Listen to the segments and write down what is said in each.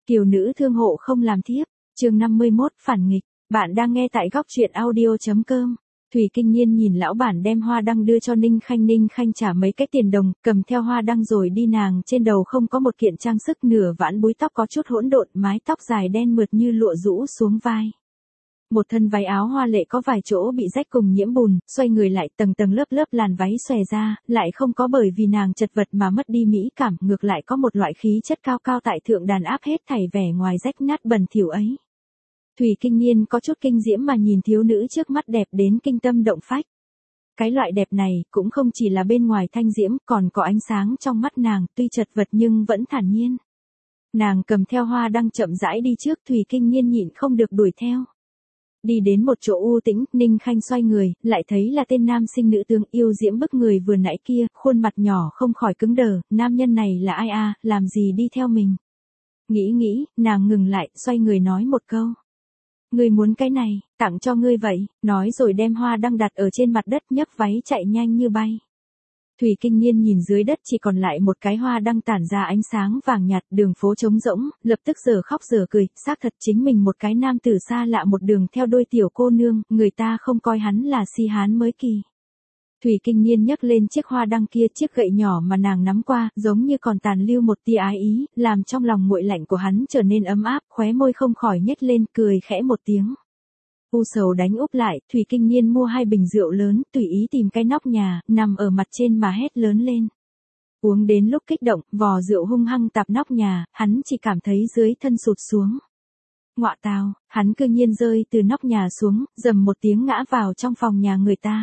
Kiều nữ thương hộ không làm thiếp, chương 51 phản nghịch, bạn đang nghe tại góc truyện audio.com. Thủy Kinh Nhiên nhìn lão bản đem hoa đăng đưa cho Ninh Khanh trả mấy cái tiền đồng, cầm theo hoa đăng rồi đi, nàng trên đầu không có một kiện trang sức, nửa vãn búi tóc có chút hỗn độn, mái tóc dài đen mượt như lụa rũ xuống vai. Một thân váy áo hoa lệ có vài chỗ bị rách cùng nhiễm bùn, xoay người lại tầng tầng lớp lớp làn váy xòe ra, lại không có bởi vì nàng chật vật mà mất đi mỹ cảm, ngược lại có một loại khí chất cao cao tại thượng đàn áp hết thảy vẻ ngoài rách nát bẩn thỉu ấy. Thủy Kinh Nhiên có chút kinh diễm mà nhìn thiếu nữ trước mắt đẹp đến kinh tâm động phách. Cái loại đẹp này cũng không chỉ là bên ngoài thanh diễm, còn có ánh sáng trong mắt nàng, tuy chật vật nhưng vẫn thản nhiên. Nàng cầm theo hoa đăng chậm rãi đi trước, Thủy Kinh Nhiên nhịn không được đuổi theo. Đi đến một chỗ u tĩnh, Ninh Khanh xoay người, lại thấy là tên nam sinh nữ tướng yêu diễm bức người vừa nãy kia, khuôn mặt nhỏ không khỏi cứng đờ, nam nhân này là ai a, làm gì đi theo mình. Nghĩ, nàng ngừng lại, xoay người nói một câu. Ngươi muốn cái này, tặng cho ngươi vậy, nói rồi đem hoa đăng đặt ở trên mặt đất, nhấc váy chạy nhanh như bay. Thủy Kinh Nhiên nhìn dưới đất chỉ còn lại một cái hoa đăng tản ra ánh sáng vàng nhạt, đường phố trống rỗng, lập tức giờ khóc giờ cười, xác thật chính mình một cái nam tử xa lạ một đường theo đôi tiểu cô nương, người ta không coi hắn là si hán mới kỳ. Thủy Kinh Nhiên nhấc lên chiếc hoa đăng kia, chiếc gậy nhỏ mà nàng nắm qua, giống như còn tàn lưu một tia ái ý, làm trong lòng nguội lạnh của hắn trở nên ấm áp, khóe môi không khỏi nhếch lên, cười khẽ một tiếng. U sầu đánh úp lại, Thủy Kinh Nhiên mua 2 bình rượu lớn, tùy ý tìm cái nóc nhà, nằm ở mặt trên mà hét lớn lên. Uống đến lúc kích động, vò rượu hung hăng tạp nóc nhà, hắn chỉ cảm thấy dưới thân sụt xuống. Ngọa tào, hắn cư nhiên rơi từ nóc nhà xuống, rầm một tiếng ngã vào trong phòng nhà người ta.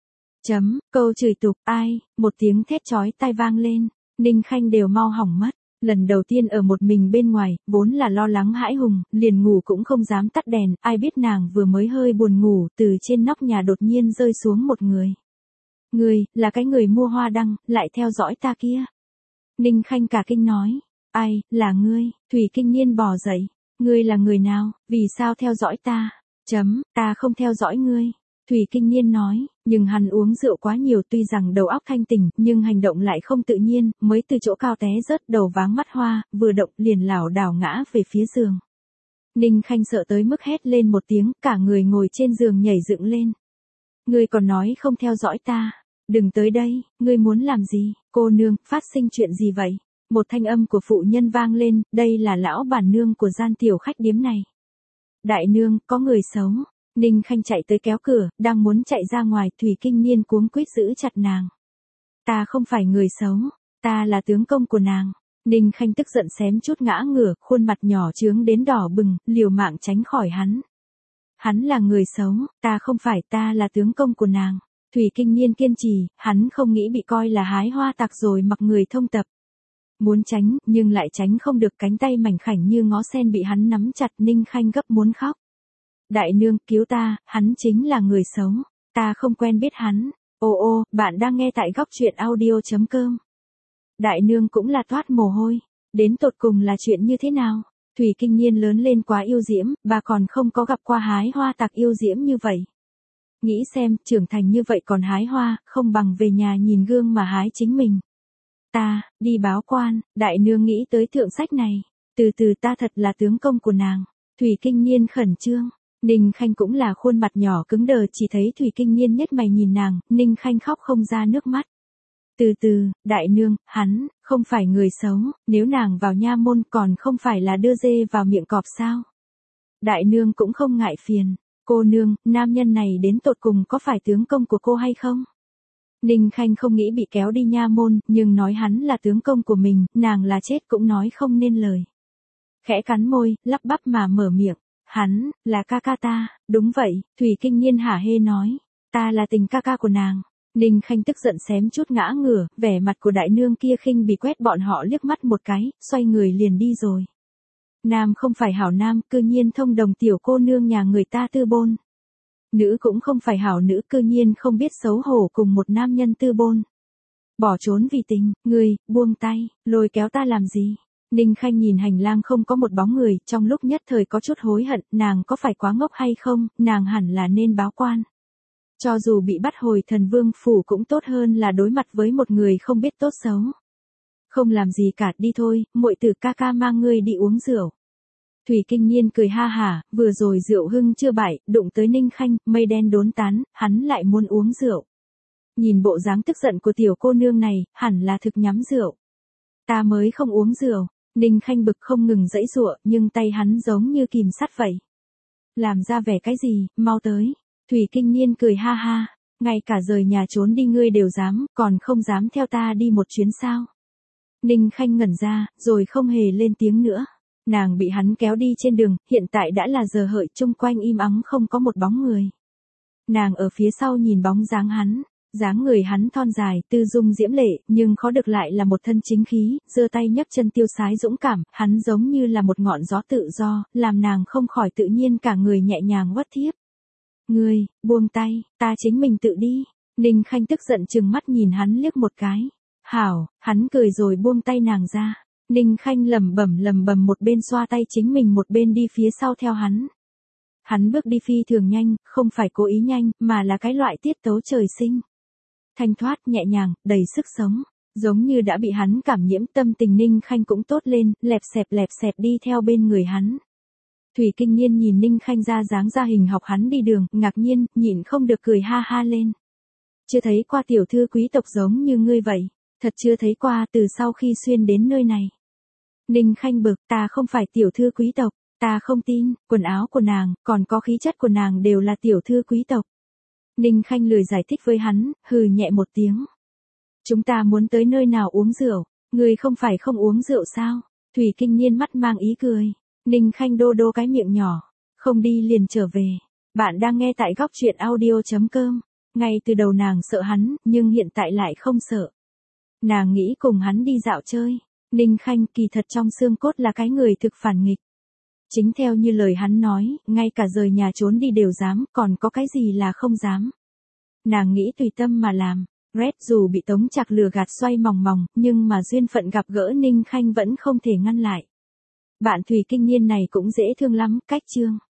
Câu chửi tục, ai, một tiếng thét chói tai vang lên, Ninh Khanh đều mau hỏng mất. Lần đầu tiên ở một mình bên ngoài, vốn là lo lắng hãi hùng, liền ngủ cũng không dám tắt đèn, ai biết nàng vừa mới hơi buồn ngủ, từ trên nóc nhà đột nhiên rơi xuống một người. Người, là cái người mua hoa đăng, lại theo dõi ta kia. Ninh Khanh cả kinh nói, ai, là ngươi, Thủy Kinh Nhiên bò dậy, ngươi là người nào, vì sao theo dõi ta? Ta không theo dõi ngươi. Thủy Kinh Nhiên nói, nhưng hắn uống rượu quá nhiều, tuy rằng đầu óc thanh tỉnh, nhưng hành động lại không tự nhiên, mới từ chỗ cao té rớt, đầu váng mắt hoa, vừa động liền lảo đảo ngã về phía giường. Ninh Khanh sợ tới mức hét lên một tiếng, cả người ngồi trên giường nhảy dựng lên. Ngươi còn nói không theo dõi ta, đừng tới đây, ngươi muốn làm gì, cô nương, phát sinh chuyện gì vậy? Một thanh âm của phụ nhân vang lên, đây là lão bản nương của gian tiểu khách điếm này. Đại nương, có người xấu. Ninh Khanh chạy tới kéo cửa, đang muốn chạy ra ngoài, Thủy Kinh Nhiên cuống quýt giữ chặt nàng. Ta không phải người xấu, ta là tướng công của nàng. Ninh Khanh tức giận xém chút ngã ngửa, khuôn mặt nhỏ trướng đến đỏ bừng, liều mạng tránh khỏi hắn. Hắn là người xấu, ta không phải, ta là tướng công của nàng. Thủy Kinh Nhiên kiên trì, hắn không nghĩ bị coi là hái hoa tặc rồi mặc người thông tập. Muốn tránh, nhưng lại tránh không được, cánh tay mảnh khảnh như ngó sen bị hắn nắm chặt, Ninh Khanh gấp muốn khóc. Đại nương, cứu ta, hắn chính là người xấu, ta không quen biết hắn. Ô, bạn đang nghe tại góc truyện audio.com. Đại nương cũng là toát mồ hôi, đến tột cùng là chuyện như thế nào? Thủy Kinh Nhiên lớn lên quá yêu diễm, bà còn không có gặp qua hái hoa tặc yêu diễm như vậy. Nghĩ xem, trưởng thành như vậy còn hái hoa, không bằng về nhà nhìn gương mà hái chính mình. Ta, đi báo quan, đại nương nghĩ tới thượng sách này, từ từ ta thật là tướng công của nàng. Thủy Kinh Nhiên khẩn trương. Ninh Khanh cũng là khuôn mặt nhỏ cứng đờ, chỉ thấy Thủy Kinh Nhiên nhếch mày nhìn nàng, Ninh Khanh khóc không ra nước mắt. Từ từ, đại nương, hắn, không phải người xấu, nếu nàng vào nha môn còn không phải là đưa dê vào miệng cọp sao? Đại nương cũng không ngại phiền, cô nương, nam nhân này đến tột cùng có phải tướng công của cô hay không? Ninh Khanh không nghĩ bị kéo đi nha môn, nhưng nói hắn là tướng công của mình, nàng là chết cũng nói không nên lời. Khẽ cắn môi, lắp bắp mà mở miệng. Hắn, là ca ca ta, đúng vậy, Thủy Kinh Nhiên hả hê nói, ta là tình ca ca của nàng. Ninh Khanh tức giận xém chút ngã ngửa, vẻ mặt của đại nương kia khinh bỉ quét bọn họ liếc mắt một cái, xoay người liền đi rồi. Nam không phải hảo nam, cư nhiên thông đồng tiểu cô nương nhà người ta tư bôn. Nữ cũng không phải hảo nữ, cư nhiên không biết xấu hổ cùng một nam nhân tư bôn. Bỏ trốn vì tình, ngươi, buông tay, lôi kéo ta làm gì? Ninh Khanh nhìn hành lang không có một bóng người, trong lúc nhất thời có chút hối hận, nàng có phải quá ngốc hay không, nàng hẳn là nên báo quan. Cho dù bị bắt hồi Thần Vương phủ cũng tốt hơn là đối mặt với một người không biết tốt xấu. Không làm gì cả, đi thôi, muội tử ca ca mang ngươi đi uống rượu. Thủy Kinh Nhiên cười ha hả, vừa rồi rượu hưng chưa bại, đụng tới Ninh Khanh, mây đen đốn tán, hắn lại muốn uống rượu. Nhìn bộ dáng tức giận của tiểu cô nương này, hẳn là thực nhắm rượu. Ta mới không uống rượu. Ninh Khanh bực không ngừng giãy giụa, nhưng tay hắn giống như kìm sắt vậy. Làm ra vẻ cái gì, mau tới. Thủy Kinh Nhiên cười ha ha, ngay cả rời nhà trốn đi ngươi đều dám, còn không dám theo ta đi một chuyến sao. Ninh Khanh ngẩn ra, rồi không hề lên tiếng nữa. Nàng bị hắn kéo đi trên đường, hiện tại đã là giờ hợi, chung quanh im ắng không có một bóng người. Nàng ở phía sau nhìn bóng dáng hắn. Dáng người hắn thon dài, tư dung diễm lệ, nhưng khó được lại là một thân chính khí, giơ tay nhấc chân tiêu sái dũng cảm, hắn giống như là một ngọn gió tự do, làm nàng không khỏi tự nhiên cả người nhẹ nhàng uất thiếp. Ngươi, buông tay, ta chính mình tự đi. Ninh Khanh tức giận trừng mắt nhìn hắn liếc một cái. Hảo, hắn cười rồi buông tay nàng ra. Ninh Khanh lẩm bẩm một bên xoa tay chính mình một bên đi phía sau theo hắn. Hắn bước đi phi thường nhanh, không phải cố ý nhanh, mà là cái loại tiết tấu trời sinh. Thanh thoát nhẹ nhàng, đầy sức sống, giống như đã bị hắn cảm nhiễm, tâm tình Ninh Khanh cũng tốt lên, lẹp xẹp đi theo bên người hắn. Thủy Kinh Nhiên nhìn Ninh Khanh ra dáng ra hình học hắn đi đường, ngạc nhiên, nhịn không được cười ha ha lên. Chưa thấy qua tiểu thư quý tộc giống như ngươi vậy, thật chưa thấy qua từ sau khi xuyên đến nơi này. Ninh Khanh bực, ta không phải tiểu thư quý tộc, ta không tin, quần áo của nàng, còn có khí chất của nàng đều là tiểu thư quý tộc. Ninh Khanh lười giải thích với hắn, hừ nhẹ một tiếng. Chúng ta muốn tới nơi nào uống rượu, ngươi không phải không uống rượu sao? Thủy Kinh Nhiên mắt mang ý cười. Ninh Khanh đô đô cái miệng nhỏ, không đi liền trở về. Bạn đang nghe tại góc truyện audio.com. Ngay từ đầu nàng sợ hắn, nhưng hiện tại lại không sợ. Nàng nghĩ cùng hắn đi dạo chơi. Ninh Khanh kỳ thật trong xương cốt là cái người thực phản nghịch. Chính theo như lời hắn nói, ngay cả rời nhà trốn đi đều dám, còn có cái gì là không dám. Nàng nghĩ tùy tâm mà làm. Red dù bị Tống Trạc lừa gạt xoay mòng, nhưng mà duyên phận gặp gỡ Ninh Khanh vẫn không thể ngăn lại. Bạn Thủy Kinh Nhiên này cũng dễ thương lắm, cách chương.